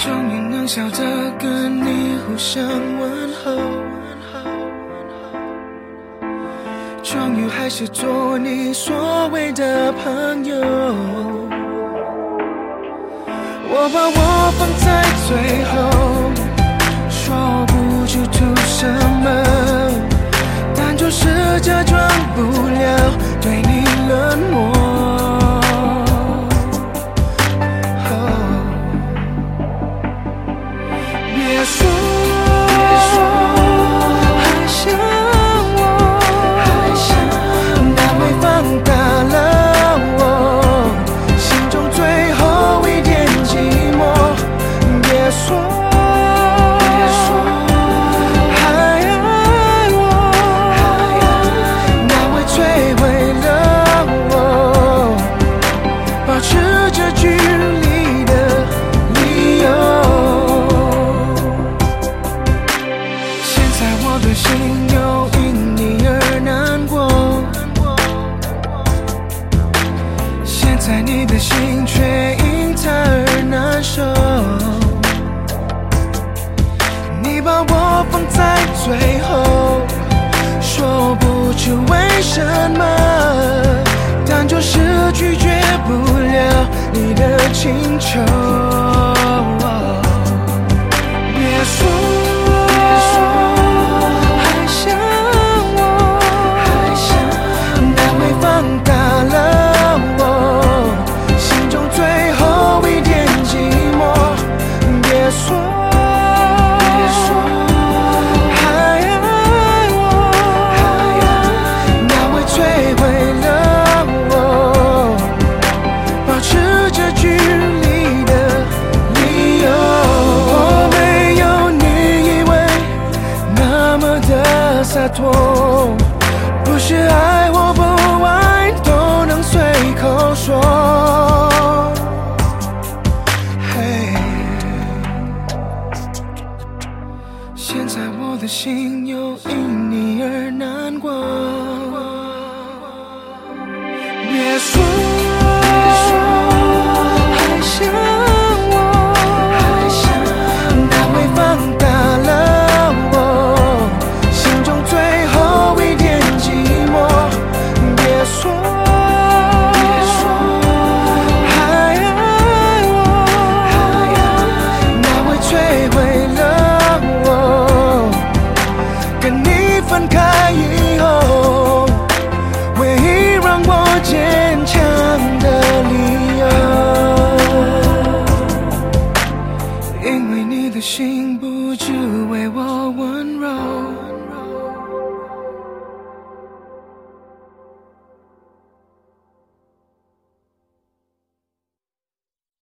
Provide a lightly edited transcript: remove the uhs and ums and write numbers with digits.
终于能笑着跟你互相问候，终于还是做你所谓的朋友。我把我放在最后，说不出图什么，但就是假装不了对你冷漠。别说还想我，但会放大了我心中最后一点寂寞。别说还爱我，那会摧毁了我保持着距离的理由。我的心又因你而难过，现在你的心却因他而难受。你把我放在最后，说不出为什么，但就是拒绝不了你的请求。别说放大了我心中最后一点寂寞。别说还爱我，那会摧毁了我保持着距离的理由。我没有你以为那么的洒脱，不是爱我不爱都能随口说。现在我的心又因你而难过。别说还想我，但会放大了我心中最后一点寂寞。别说还爱我，那会摧毁了我跟你分开以后唯一让我坚强的理由。因为你的心不只为我